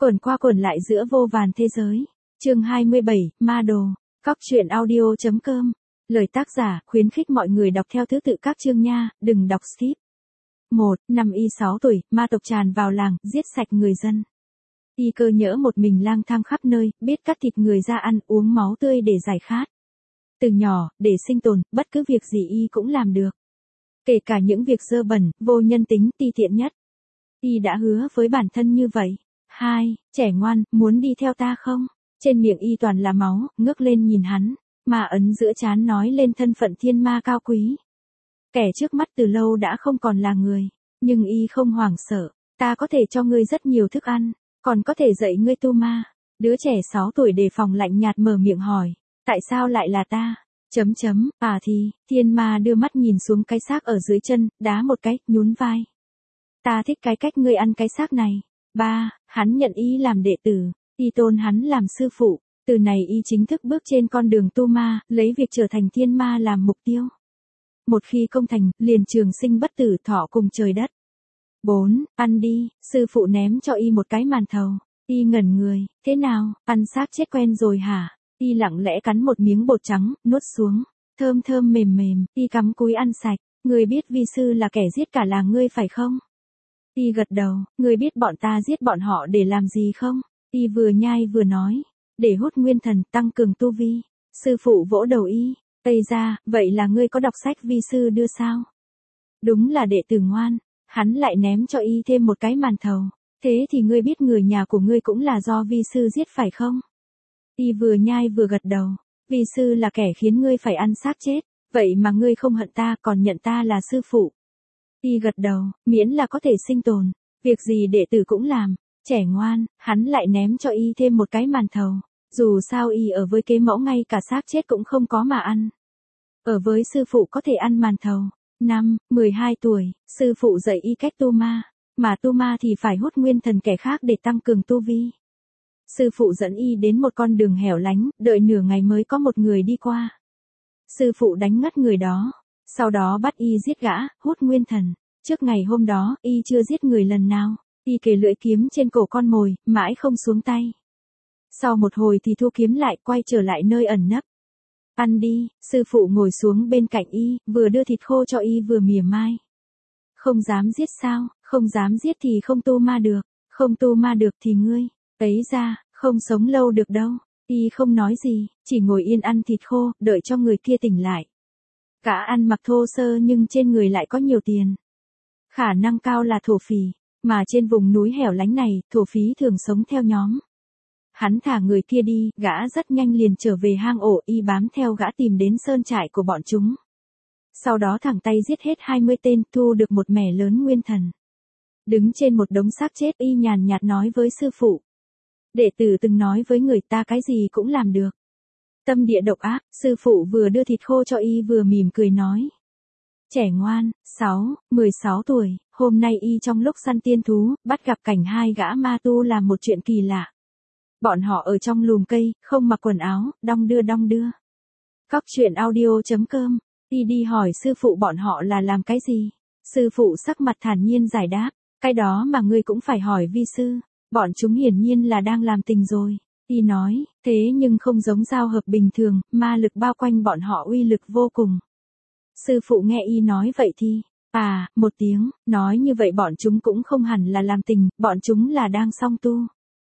Quẩn qua quẩn lại giữa vô vàn thế giới. Chương 27, Ma Đồ. Cóc truyện audio.com. Lời tác giả, khuyến khích mọi người đọc theo thứ tự các chương nha, đừng đọc skip. 1. Năm Y 6 tuổi, ma tộc tràn vào làng, giết sạch người dân. Y cơ nhỡ một mình lang thang khắp nơi, biết cắt thịt người ra ăn, uống máu tươi để giải khát. Từ nhỏ, để sinh tồn, bất cứ việc gì Y cũng làm được. Kể cả những việc dơ bẩn, vô nhân tính, ti tiện nhất. Y đã hứa với bản thân như vậy. 2. Trẻ ngoan, muốn đi theo ta không? Trên miệng Y toàn là máu, ngước lên nhìn hắn. Ma ấn giữa trán nói lên thân phận thiên ma cao quý. Kẻ trước mắt từ lâu đã không còn là người. Nhưng Y không hoảng sợ. Ta có thể cho ngươi rất nhiều thức ăn. Còn có thể dạy ngươi tu ma. Đứa trẻ 6 tuổi đề phòng lạnh nhạt mở miệng hỏi. Tại sao lại là ta? Thiên ma đưa mắt nhìn xuống cái xác ở dưới chân, đá một cái, nhún vai. Ta thích cái cách ngươi ăn cái xác này. 3. Hắn nhận Y làm đệ tử. Y tôn hắn làm sư phụ. Từ này Y chính thức bước trên con đường tu ma, lấy việc trở thành thiên ma làm mục tiêu. Một khi công thành, liền trường sinh bất tử thọ cùng trời đất. 4. Ăn đi, sư phụ ném cho Y một cái màn thầu. Y ngẩn người, thế nào, ăn xác chết quen rồi hả? Y lặng lẽ cắn một miếng bột trắng, nuốt xuống. Thơm thơm mềm mềm, Y cắm cúi ăn sạch. Ngươi biết vi sư là kẻ giết cả làng ngươi phải không? Y gật đầu, ngươi biết bọn ta giết bọn họ để làm gì không? Y vừa nhai vừa nói, để hút nguyên thần, tăng cường tu vi. Sư phụ vỗ đầu Y, Tây ra, vậy là ngươi có đọc sách vi sư đưa sao? Đúng là đệ tử ngoan. Hắn lại ném cho Y thêm một cái màn thầu. Thế thì ngươi biết người nhà của ngươi cũng là do vi sư giết phải không? Y vừa nhai vừa gật đầu, vi sư là kẻ khiến ngươi phải ăn xác chết, vậy mà ngươi không hận ta còn nhận ta là sư phụ. Y gật đầu, miễn là có thể sinh tồn, việc gì đệ tử cũng làm. Trẻ ngoan, hắn lại ném cho Y thêm một cái màn thầu. Dù sao Y ở với kế mẫu ngay cả xác chết cũng không có mà ăn. Ở với sư phụ có thể ăn màn thầu. 5, 12 tuổi, sư phụ dạy Y cách tu ma. Mà tu ma thì phải hút nguyên thần kẻ khác để tăng cường tu vi. Sư phụ dẫn Y đến một con đường hẻo lánh, đợi nửa ngày mới có một người đi qua. Sư phụ đánh ngất người đó. Sau đó bắt Y giết gã, hút nguyên thần. Trước ngày hôm đó, Y chưa giết người lần nào. Y kề lưỡi kiếm trên cổ con mồi, mãi không xuống tay. Sau một hồi thì thu kiếm lại, quay trở lại nơi ẩn nấp. Ăn đi, sư phụ ngồi xuống bên cạnh Y, vừa đưa thịt khô cho Y vừa mỉa mai. Không dám giết sao, không dám giết thì không tu ma được, không tu ma được thì ngươi, ấy ra, không sống lâu được đâu. Y không nói gì, chỉ ngồi yên ăn thịt khô, đợi cho người kia tỉnh lại. Cả ăn mặc thô sơ nhưng trên người lại có nhiều tiền. Khả năng cao là thổ phỉ, mà trên vùng núi hẻo lánh này, thổ phí thường sống theo nhóm. Hắn thả người kia đi, gã rất nhanh liền trở về hang ổ. Y bám theo gã tìm đến sơn trại của bọn chúng. Sau đó thẳng tay giết hết 20 tên, thu được một mẻ lớn nguyên thần. Đứng trên một đống xác chết, Y nhàn nhạt nói với sư phụ. Đệ tử từng nói với người ta cái gì cũng làm được. Tâm địa độc ác, sư phụ vừa đưa thịt khô cho Y vừa mỉm cười nói. Trẻ ngoan, 16 tuổi, hôm nay Y trong lúc săn tiên thú, bắt gặp cảnh hai gã ma tu làm một chuyện kỳ lạ. Bọn họ ở trong lùm cây, không mặc quần áo, đong đưa. Cóc truyện audio.com. Y đi hỏi sư phụ bọn họ là làm cái gì. Sư phụ sắc mặt thản nhiên giải đáp. Cái đó mà ngươi cũng phải hỏi vi sư. Bọn chúng hiển nhiên là đang làm tình rồi. Y nói, thế nhưng không giống giao hợp bình thường, ma lực bao quanh bọn họ uy lực vô cùng. Sư phụ nghe Y nói vậy thì, một tiếng, nói như vậy bọn chúng cũng không hẳn là làm tình, bọn chúng là đang song tu.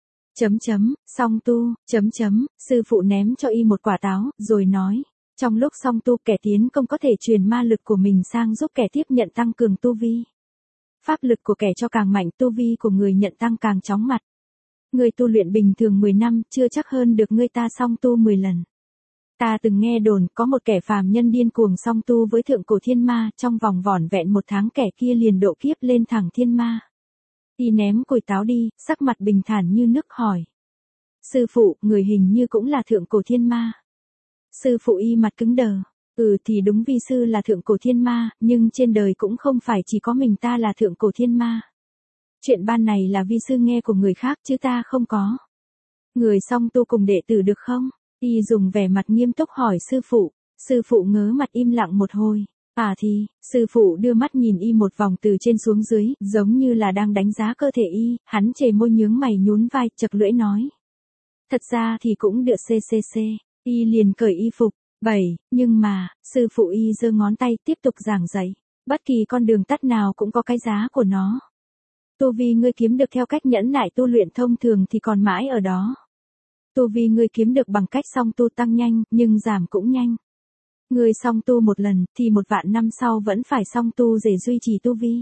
Song tu, sư phụ ném cho Y một quả táo, rồi nói, trong lúc song tu kẻ tiến công có thể truyền ma lực của mình sang giúp kẻ tiếp nhận tăng cường tu vi. Pháp lực của kẻ cho càng mạnh, tu vi của người nhận tăng càng chóng mặt. Người tu luyện bình thường 10 năm, chưa chắc hơn được người ta song tu 10 lần. Ta từng nghe đồn, có một kẻ phàm nhân điên cuồng song tu với thượng cổ thiên ma, trong vòng vỏn vẹn 1 tháng kẻ kia liền độ kiếp lên thẳng thiên ma. Y ném cùi táo đi, sắc mặt bình thản như nước hỏi. Sư phụ, người hình như cũng là thượng cổ thiên ma. Sư phụ Y mặt cứng đờ. Thì đúng vi sư là thượng cổ thiên ma, nhưng trên đời cũng không phải chỉ có mình ta là thượng cổ thiên ma. Chuyện ban này là vi sư nghe của người khác chứ ta không có. Người song tu cùng đệ tử được không? Y dùng vẻ mặt nghiêm túc hỏi sư phụ. Sư phụ ngớ mặt im lặng một hồi. Thì, sư phụ đưa mắt nhìn y một vòng từ trên xuống dưới, giống như là đang đánh giá cơ thể y, hắn chề môi nhướng mày nhún vai, chật lưỡi nói. Thật ra thì cũng được ccc, y liền cởi y phục. Nhưng mà, sư phụ y giơ ngón tay tiếp tục giảng dạy. Bất kỳ con đường tắt nào cũng có cái giá của nó. Tu vi ngươi kiếm được theo cách nhẫn nại tu luyện thông thường thì còn mãi ở đó. Tu vi ngươi kiếm được bằng cách song tu tăng nhanh, nhưng giảm cũng nhanh. Ngươi song tu một lần, thì 1.000.000 năm sau vẫn phải song tu để duy trì tu vi.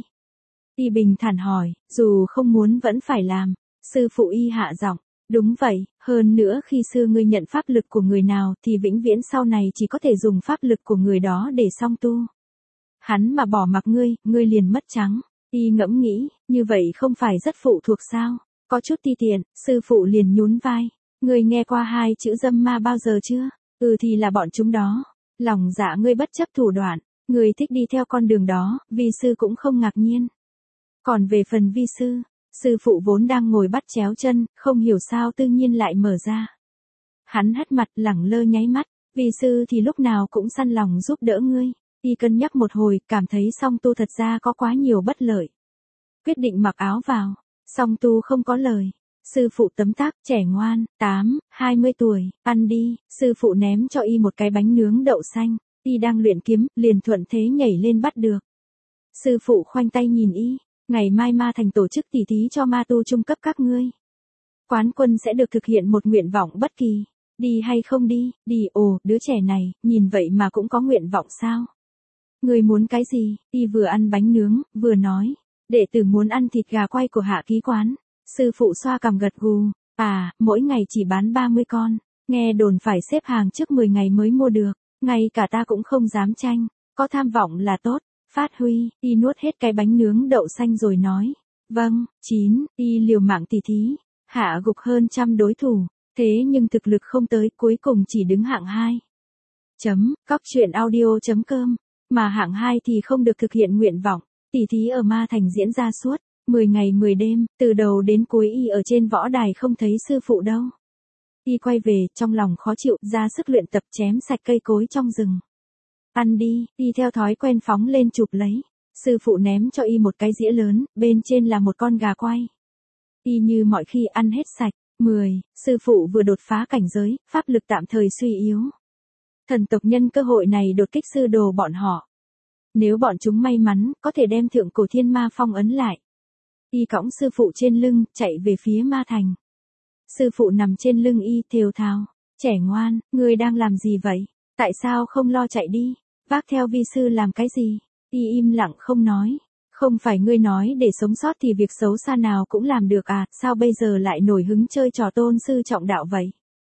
Y bình thản hỏi, dù không muốn vẫn phải làm. Sư phụ y hạ giọng, đúng vậy, hơn nữa khi xưa ngươi nhận pháp lực của người nào thì vĩnh viễn sau này chỉ có thể dùng pháp lực của người đó để song tu. Hắn mà bỏ mặc ngươi liền mất trắng. Y ngẫm nghĩ, như vậy không phải rất phụ thuộc sao? Có chút ti tiện, sư phụ liền nhún vai. Ngươi nghe qua 2 chữ dâm ma bao giờ chưa? Thì là bọn chúng đó. Lòng dạ ngươi bất chấp thủ đoạn, ngươi thích đi theo con đường đó, vi sư cũng không ngạc nhiên. Còn về phần vi sư phụ vốn đang ngồi bắt chéo chân, không hiểu sao tự nhiên lại mở ra. Hắn hất mặt lẳng lơ nháy mắt, vi sư thì lúc nào cũng săn lòng giúp đỡ ngươi. Y cân nhắc một hồi, cảm thấy song tu thật ra có quá nhiều bất lợi. Quyết định mặc áo vào, song tu không có lời. Sư phụ tấm tắc, trẻ ngoan, 20 tuổi, ăn đi, sư phụ ném cho y một cái bánh nướng đậu xanh, y đang luyện kiếm, liền thuận thế nhảy lên bắt được. Sư phụ khoanh tay nhìn y, ngày mai ma thành tổ chức tỉ thí cho ma tu trung cấp các ngươi. Quán quân sẽ được thực hiện một nguyện vọng bất kỳ, đi hay không đi, đứa trẻ này, nhìn vậy mà cũng có nguyện vọng sao? Ngươi muốn cái gì? Y vừa ăn bánh nướng, vừa nói, đệ tử muốn ăn thịt gà quay của Hạ Ký quán. Sư phụ xoa cằm gật gù, mỗi ngày chỉ bán 30 con, nghe đồn phải xếp hàng trước 10 ngày mới mua được, ngay cả ta cũng không dám tranh, có tham vọng là tốt. Phát huy, y nuốt hết cái bánh nướng đậu xanh rồi nói, vâng, y liều mạng tỉ thí, hạ gục hơn 100 đối thủ, thế nhưng thực lực không tới, cuối cùng chỉ đứng hạng 2. Cóc truyện audio.com, mà hạng 2 thì không được thực hiện nguyện vọng, tỉ thí ở ma thành diễn ra suốt 10 ngày 10 đêm, từ đầu đến cuối y ở trên võ đài không thấy sư phụ đâu. Y quay về, trong lòng khó chịu, ra sức luyện tập chém sạch cây cối trong rừng. Ăn đi, y theo thói quen phóng lên chụp lấy. Sư phụ ném cho y một cái dĩa lớn, bên trên là một con gà quay. Y như mọi khi ăn hết sạch. 10. Sư phụ vừa đột phá cảnh giới, pháp lực tạm thời suy yếu. Thần tộc nhân cơ hội này đột kích sư đồ bọn họ. Nếu bọn chúng may mắn, có thể đem thượng cổ thiên ma phong ấn lại. Y cõng sư phụ trên lưng, chạy về phía ma thành. Sư phụ nằm trên lưng y, thều thào. Trẻ ngoan, ngươi đang làm gì vậy? Tại sao không lo chạy đi? Vác theo vi sư làm cái gì? Y im lặng không nói. Không phải ngươi nói để sống sót thì việc xấu xa nào cũng làm được sao bây giờ lại nổi hứng chơi trò tôn sư trọng đạo vậy?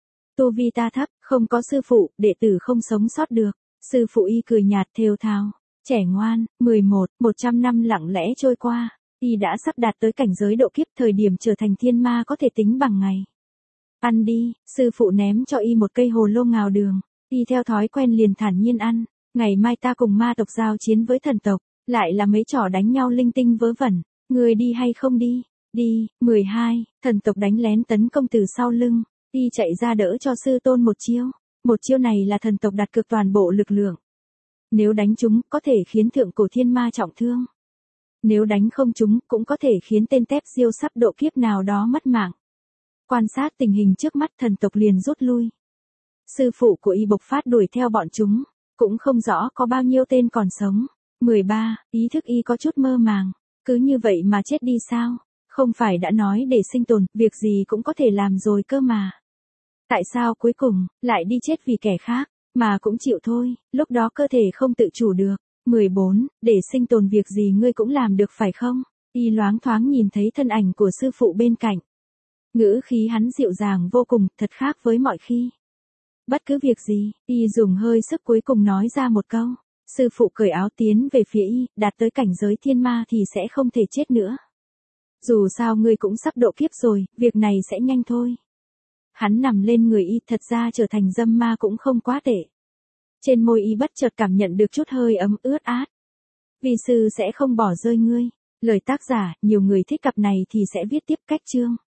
Tu vi ta thấp, không có sư phụ, đệ tử không sống sót được. Sư phụ y cười nhạt thều thào. Trẻ ngoan, 100 năm lặng lẽ trôi qua. Y đã sắp đạt tới cảnh giới độ kiếp, thời điểm trở thành thiên ma có thể tính bằng ngày. Ăn đi, sư phụ ném cho y một cây hồ lô ngào đường. Y theo thói quen liền thản nhiên ăn. Ngày mai ta cùng ma tộc giao chiến với thần tộc, lại là mấy trò đánh nhau linh tinh vớ vẩn. Người đi hay không đi? Đi. 12. Thần tộc đánh lén tấn công từ sau lưng. Y chạy ra đỡ cho sư tôn một chiêu. Một chiêu này là thần tộc đặt cược toàn bộ lực lượng. Nếu đánh chúng, có thể khiến thượng cổ thiên ma trọng thương. Nếu đánh không chúng, cũng có thể khiến tên tép diêu sắp độ kiếp nào đó mất mạng. Quan sát tình hình trước mắt, thần tộc liền rút lui. Sư phụ của y bộc phát đuổi theo bọn chúng, cũng không rõ có bao nhiêu tên còn sống. 13. Ý thức y có chút mơ màng, cứ như vậy mà chết đi sao? Không phải đã nói để sinh tồn, việc gì cũng có thể làm rồi cơ mà. Tại sao cuối cùng, lại đi chết vì kẻ khác, mà cũng chịu thôi, lúc đó cơ thể không tự chủ được. 14. Để sinh tồn việc gì ngươi cũng làm được phải không? Y loáng thoáng nhìn thấy thân ảnh của sư phụ bên cạnh. Ngữ khí hắn dịu dàng vô cùng, thật khác với mọi khi. Bất cứ việc gì, y dùng hơi sức cuối cùng nói ra một câu. Sư phụ cởi áo tiến về phía y, đạt tới cảnh giới thiên ma thì sẽ không thể chết nữa. Dù sao ngươi cũng sắp độ kiếp rồi, việc này sẽ nhanh thôi. Hắn nằm lên người y, thật ra trở thành dâm ma cũng không quá tệ. Trên môi y bất chợt cảm nhận được chút hơi ấm ướt át. Vi sư sẽ không bỏ rơi ngươi. Lời tác giả, nhiều người thích cặp này thì sẽ viết tiếp cách chương.